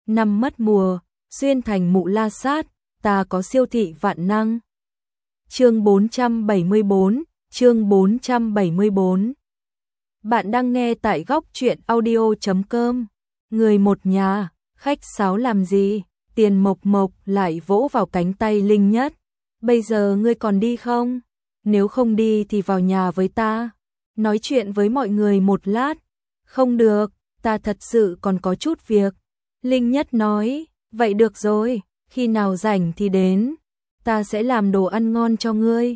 năm mất mùa, xuyên thành mụ la sát, ta có siêu thị vạn năng. Chương 474, chương 474. Bạn đang nghe tại góc truyện audio.com. Người một nhà, khách sáo làm gì? Tiền Mộc Mộc lại vỗ vào cánh tay Linh Nhất. Bây giờ ngươi còn đi không? Nếu không đi thì vào nhà với ta. Nói chuyện với mọi người một lát. Không được, ta thật sự còn có chút việc. Linh Nhất nói, vậy được rồi, khi nào rảnh thì đến. Ta sẽ làm đồ ăn ngon cho ngươi.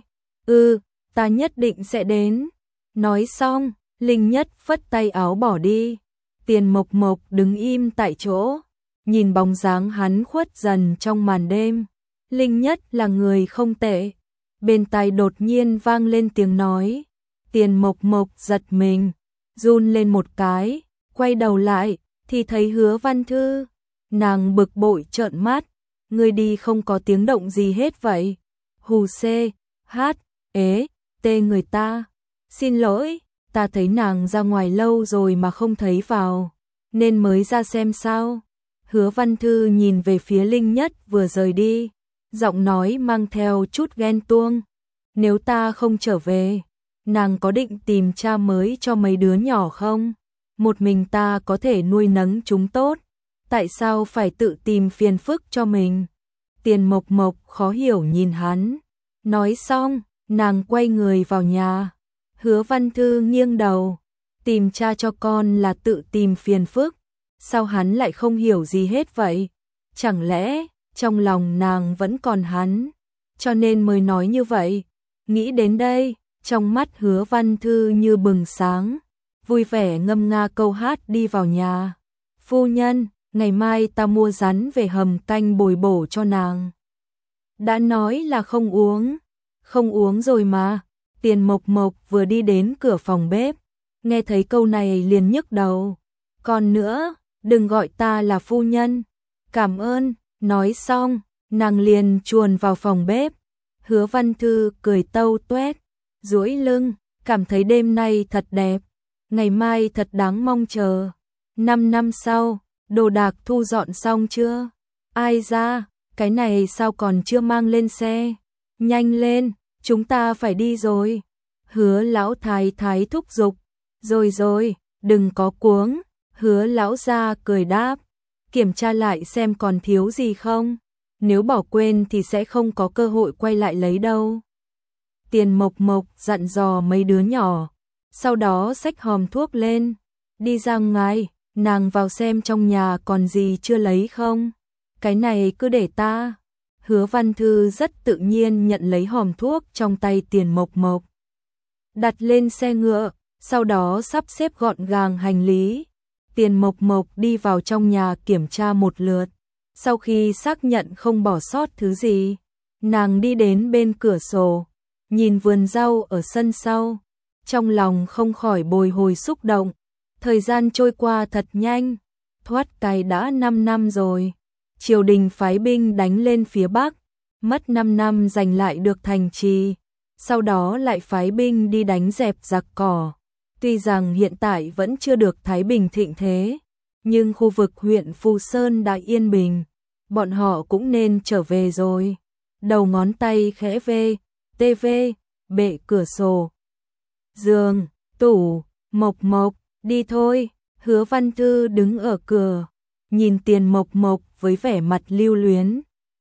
Ta nhất định sẽ đến. Nói xong, Linh Nhất phất tay áo bỏ đi. Tiền Mộc Mộc đứng im tại chỗ, nhìn bóng dáng hắn khuất dần trong màn đêm. Linh Nhất là người không tệ. Bên tai đột nhiên vang lên tiếng nói. Tiền Mộc Mộc giật mình, run lên một cái, quay đầu lại thì thấy Hứa Văn Thư. Nàng bực bội trợn mắt, ngươi đi không có tiếng động gì hết vậy? Hù xê, hát, ế, tê người ta. Xin lỗi, ta thấy nàng ra ngoài lâu rồi mà không thấy vào, nên mới ra xem sao. Hứa Văn Thư nhìn về phía Linh Nhất vừa rời đi, giọng nói mang theo chút ghen tuông. Nếu ta không trở về, nàng có định tìm cha mới cho mấy đứa nhỏ không? Một mình ta có thể nuôi nấng chúng tốt, tại sao phải tự tìm phiền phức cho mình? Tiền Mộc Mộc khó hiểu nhìn hắn. Nói xong, nàng quay người vào nhà. Hứa Văn Thư nghiêng đầu, tìm cha cho con là tự tìm phiền phức. Sao hắn lại không hiểu gì hết vậy? Chẳng lẽ trong lòng nàng vẫn còn hắn, cho nên mới nói như vậy? Nghĩ đến đây, trong mắt Hứa Văn Thư như bừng sáng, vui vẻ ngâm nga câu hát đi vào nhà. Phu nhân, ngày mai ta mua rắn về hầm canh bồi bổ cho nàng. Đã nói là không uống rồi mà. Tiền Mộc Mộc vừa đi đến cửa phòng bếp, nghe thấy câu này liền nhức đầu. Còn nữa, đừng gọi ta là phu nhân. Cảm ơn. Nói xong, nàng liền chuồn vào phòng bếp. Hứa Văn Thư cười tâu tuét, duỗi lưng, cảm thấy đêm nay thật đẹp, ngày mai thật đáng mong chờ. 5 năm sau, đồ đạc thu dọn xong chưa? Ai ra, cái này sao còn chưa mang lên xe? Nhanh lên, chúng ta phải đi rồi. Hứa lão thái thái thúc giục. Rồi, đừng có cuống. Hứa lão gia cười đáp. Kiểm tra lại xem còn thiếu gì không. Nếu bỏ quên thì sẽ không có cơ hội quay lại lấy đâu. Tiền Mộc Mộc dặn dò mấy đứa nhỏ. Sau đó xách hòm thuốc lên. Đi ra ngoài, nàng vào xem trong nhà còn gì chưa lấy không. Cái này cứ để ta. Hứa Văn Thư rất tự nhiên nhận lấy hòm thuốc trong tay Tiền Mộc Mộc, đặt lên xe ngựa, sau đó sắp xếp gọn gàng hành lý. Tiền Mộc Mộc đi vào trong nhà kiểm tra một lượt. Sau khi xác nhận không bỏ sót thứ gì, nàng đi đến bên cửa sổ, nhìn vườn rau ở sân sau. Trong lòng không khỏi bồi hồi xúc động. Thời gian trôi qua thật nhanh, thoát cái đã 5 năm rồi. Triều đình phái binh đánh lên phía Bắc, mất 5 năm giành lại được thành trì, sau đó lại phái binh đi đánh dẹp giặc cỏ. Tuy rằng hiện tại vẫn chưa được thái bình thịnh thế, nhưng khu vực huyện Phù Sơn đã yên bình, bọn họ cũng nên trở về rồi. Đầu ngón tay khẽ vê, tivi, bệ cửa sổ, giường, tủ. Mộc Mộc, đi thôi. Hứa Văn Thư đứng ở cửa, nhìn Tiền Mộc Mộc với vẻ mặt lưu luyến.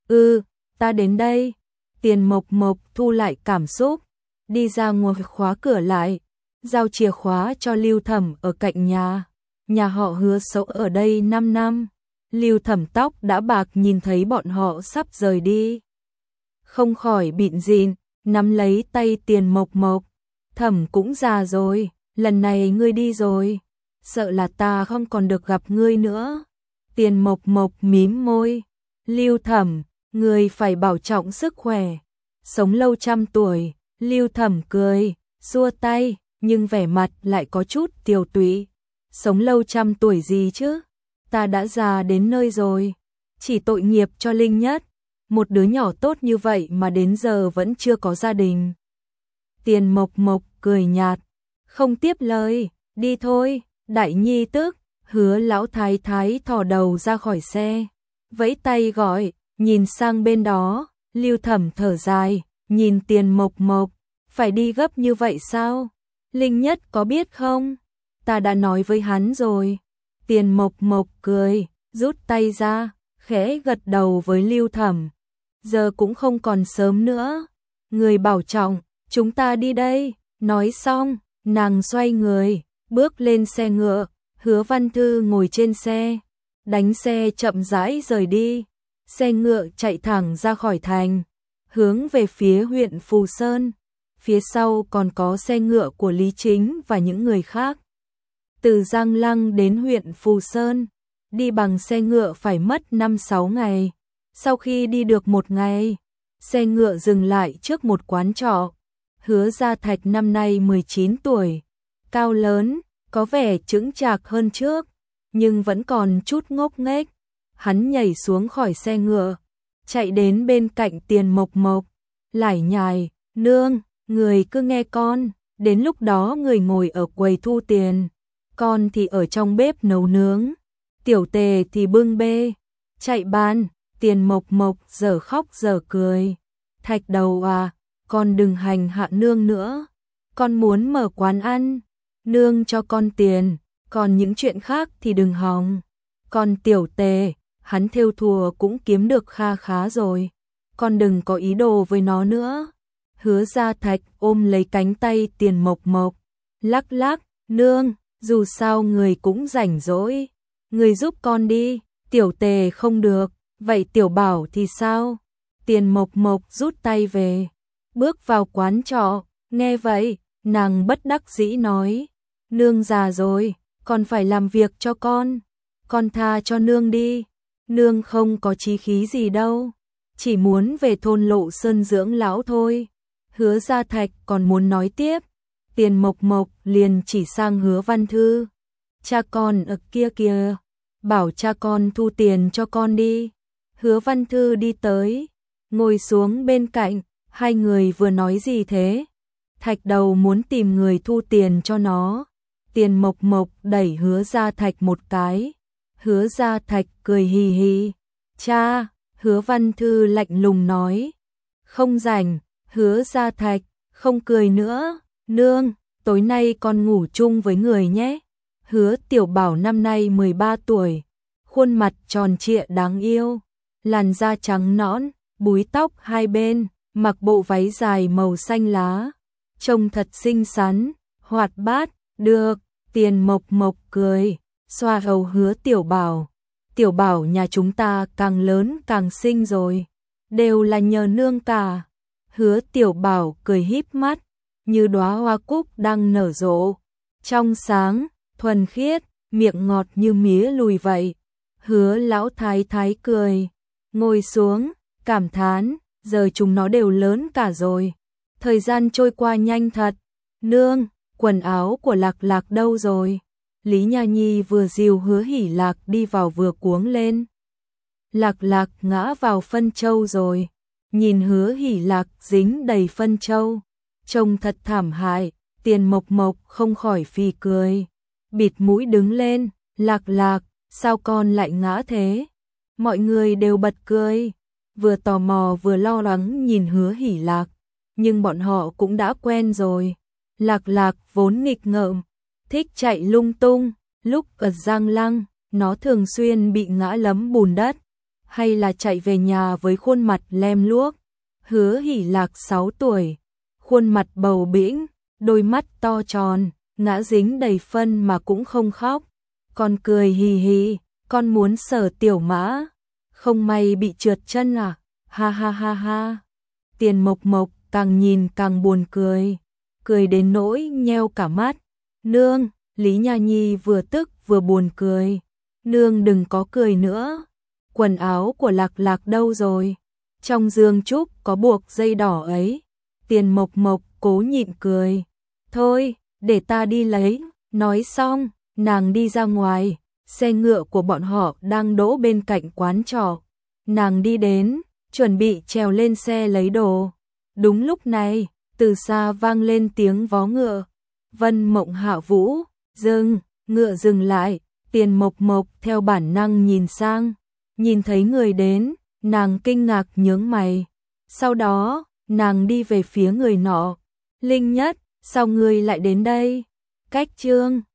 Ta đến đây. Tiền Mộc Mộc thu lại cảm xúc, đi ra ngoài khóa cửa lại, giao chìa khóa cho Lưu Thẩm ở cạnh nhà. Nhà họ Hứa sống ở đây 5 năm. Lưu Thẩm tóc đã bạc nhìn thấy bọn họ sắp rời đi, không khỏi bịn rịn, nắm lấy tay Tiền Mộc Mộc. Thẩm cũng già rồi, lần này ngươi đi rồi, sợ là ta không còn được gặp ngươi nữa. Tiền Mộc Mộc mím môi. Lưu Thẩm, ngươi phải bảo trọng sức khỏe, sống lâu 100 tuổi. Lưu Thẩm cười, xua tay, nhưng vẻ mặt lại có chút tiều tụy. Sống lâu 100 tuổi gì chứ? Ta đã già đến nơi rồi. Chỉ tội nghiệp cho Linh Nhất, một đứa nhỏ tốt như vậy mà đến giờ vẫn chưa có gia đình. Tiền Mộc Mộc cười nhạt, không tiếp lời. Đi thôi, đại nhi tức. Hứa lão thái thái thò đầu ra khỏi xe, vẫy tay gọi, nhìn sang bên đó, Lưu Thẩm thở dài, nhìn Tiền Mộc Mộc, phải đi gấp như vậy sao? Linh Nhất có biết không? Ta đã nói với hắn rồi. Tiền Mộc Mộc cười, rút tay ra, khẽ gật đầu với Lưu Thẩm. Giờ cũng không còn sớm nữa. Người bảo trọng, chúng ta đi đây. Nói xong, nàng xoay người, bước lên xe ngựa. Hứa Văn Thư ngồi trên xe, đánh xe chậm rãi rời đi. Xe ngựa chạy thẳng ra khỏi thành, hướng về phía huyện Phù Sơn. Phía sau còn có xe ngựa của Lý Chính và những người khác. Từ Giang Lăng đến huyện Phù Sơn, đi bằng xe ngựa phải mất 5-6 ngày. Sau khi đi được 1 ngày, xe ngựa dừng lại trước một quán trọ. Hứa Gia Thạch năm nay 19 tuổi, cao lớn, có vẻ chững chạc hơn trước, nhưng vẫn còn chút ngốc nghếch. Hắn nhảy xuống khỏi xe ngựa, chạy đến bên cạnh Tiền Mộc Mộc, lải nhải, nương, người cứ nghe con, đến lúc đó người ngồi ở quầy thu tiền, con thì ở trong bếp nấu nướng, Tiểu Tề thì bưng bê, chạy bàn. Tiền Mộc Mộc giờ khóc giờ cười, Thạch đầu à, con đừng hành hạ nương nữa, con muốn mở quán ăn, nương cho con tiền, còn những chuyện khác thì đừng hòng. Còn Tiểu Tề, hắn thêu thùa cũng kiếm được kha khá rồi, con đừng có ý đồ với nó nữa. Hứa Gia Thạch ôm lấy cánh tay Tiền Mộc Mộc, lắc lắc, nương, dù sao người cũng rảnh rỗi, người giúp con đi. Tiểu Tề không được, vậy Tiểu Bảo thì sao? Tiền Mộc Mộc rút tay về, bước vào quán trọ, nghe vậy, nàng bất đắc dĩ nói, nương già rồi, còn phải làm việc cho con tha cho nương đi, nương không có chí khí gì đâu, chỉ muốn về thôn Lộ Sơn dưỡng lão thôi. Hứa Gia Thạch còn muốn nói tiếp, Tiền Mộc Mộc liền chỉ sang Hứa Văn Thư, cha con ở kia kìa, bảo cha con thu tiền cho con đi. Hứa Văn Thư đi tới, ngồi xuống bên cạnh, hai người vừa nói gì thế? Thạch đầu muốn tìm người thu tiền cho nó. Tiền Mộc Mộc đẩy Hứa Gia Thạch một cái. Hứa Gia Thạch cười hì hì. Cha, Hứa Văn Thư lạnh lùng nói. Không rảnh. Hứa Gia Thạch không cười nữa. Nương, tối nay con ngủ chung với người nhé. Hứa Tiểu Bảo năm nay 13 tuổi, khuôn mặt tròn trịa đáng yêu, làn da trắng nõn, búi tóc hai bên, mặc bộ váy dài màu xanh lá, trông thật xinh xắn, hoạt bát. Được. Tiền Mộc Mộc cười, xoa đầu Hứa Tiểu Bảo. Tiểu Bảo nhà chúng ta càng lớn càng xinh rồi, đều là nhờ nương cả. Hứa Tiểu Bảo cười híp mắt, như đóa hoa cúc đang nở rộ, trong sáng, thuần khiết, miệng ngọt như mía lùi vậy. Hứa lão thái thái cười, ngồi xuống, cảm thán, giờ chúng nó đều lớn cả rồi. Thời gian trôi qua nhanh thật. Nương, quần áo của Lạc Lạc đâu rồi? Lý Nha Nhi vừa dìu Hứa Hỉ Lạc đi vào vừa cuống lên. Lạc Lạc ngã vào phân châu rồi. Nhìn Hứa Hỉ Lạc dính đầy phân châu, trông thật thảm hại. Tiền Mộc Mộc không khỏi phì cười, bịt mũi đứng lên. Lạc Lạc, sao con lại ngã thế? Mọi người đều bật cười, vừa tò mò vừa lo lắng nhìn Hứa Hỉ Lạc, nhưng bọn họ cũng đã quen rồi. Lạc Lạc vốn nghịch ngợm, thích chạy lung tung, lúc ở Giang Lăng, nó thường xuyên bị ngã lấm bùn đất, hay là chạy về nhà với khuôn mặt lem luốc. Hứa Hỉ Lạc 6 tuổi, khuôn mặt bầu bĩnh, đôi mắt to tròn, ngã dính đầy phân mà cũng không khóc, con cười hì hì. Con muốn sờ Tiểu Mã, không may bị trượt chân à? Ha ha ha ha. Tiền Mộc Mộc càng nhìn càng buồn cười, cười đến nỗi nheo cả mắt. Nương, Lý Nha Nhi vừa tức vừa buồn cười. Nương đừng có cười nữa. Quần áo của Lạc Lạc đâu rồi? Trong giường trúc có buộc dây đỏ ấy. Tiền Mộc Mộc cố nhịn cười. Thôi, để ta đi lấy. Nói xong, nàng đi ra ngoài. Xe ngựa của bọn họ đang đỗ bên cạnh quán trọ. Nàng đi đến, chuẩn bị trèo lên xe lấy đồ. Đúng lúc này, từ xa vang lên tiếng vó ngựa. Vân Mộng Hạ Vũ, dừng, ngựa dừng lại. Tiền Mộc Mộc theo bản năng nhìn sang, nhìn thấy người đến, nàng kinh ngạc nhướng mày. Sau đó, nàng đi về phía người nọ. Linh Nhất, sao ngươi lại đến đây? Cách Chương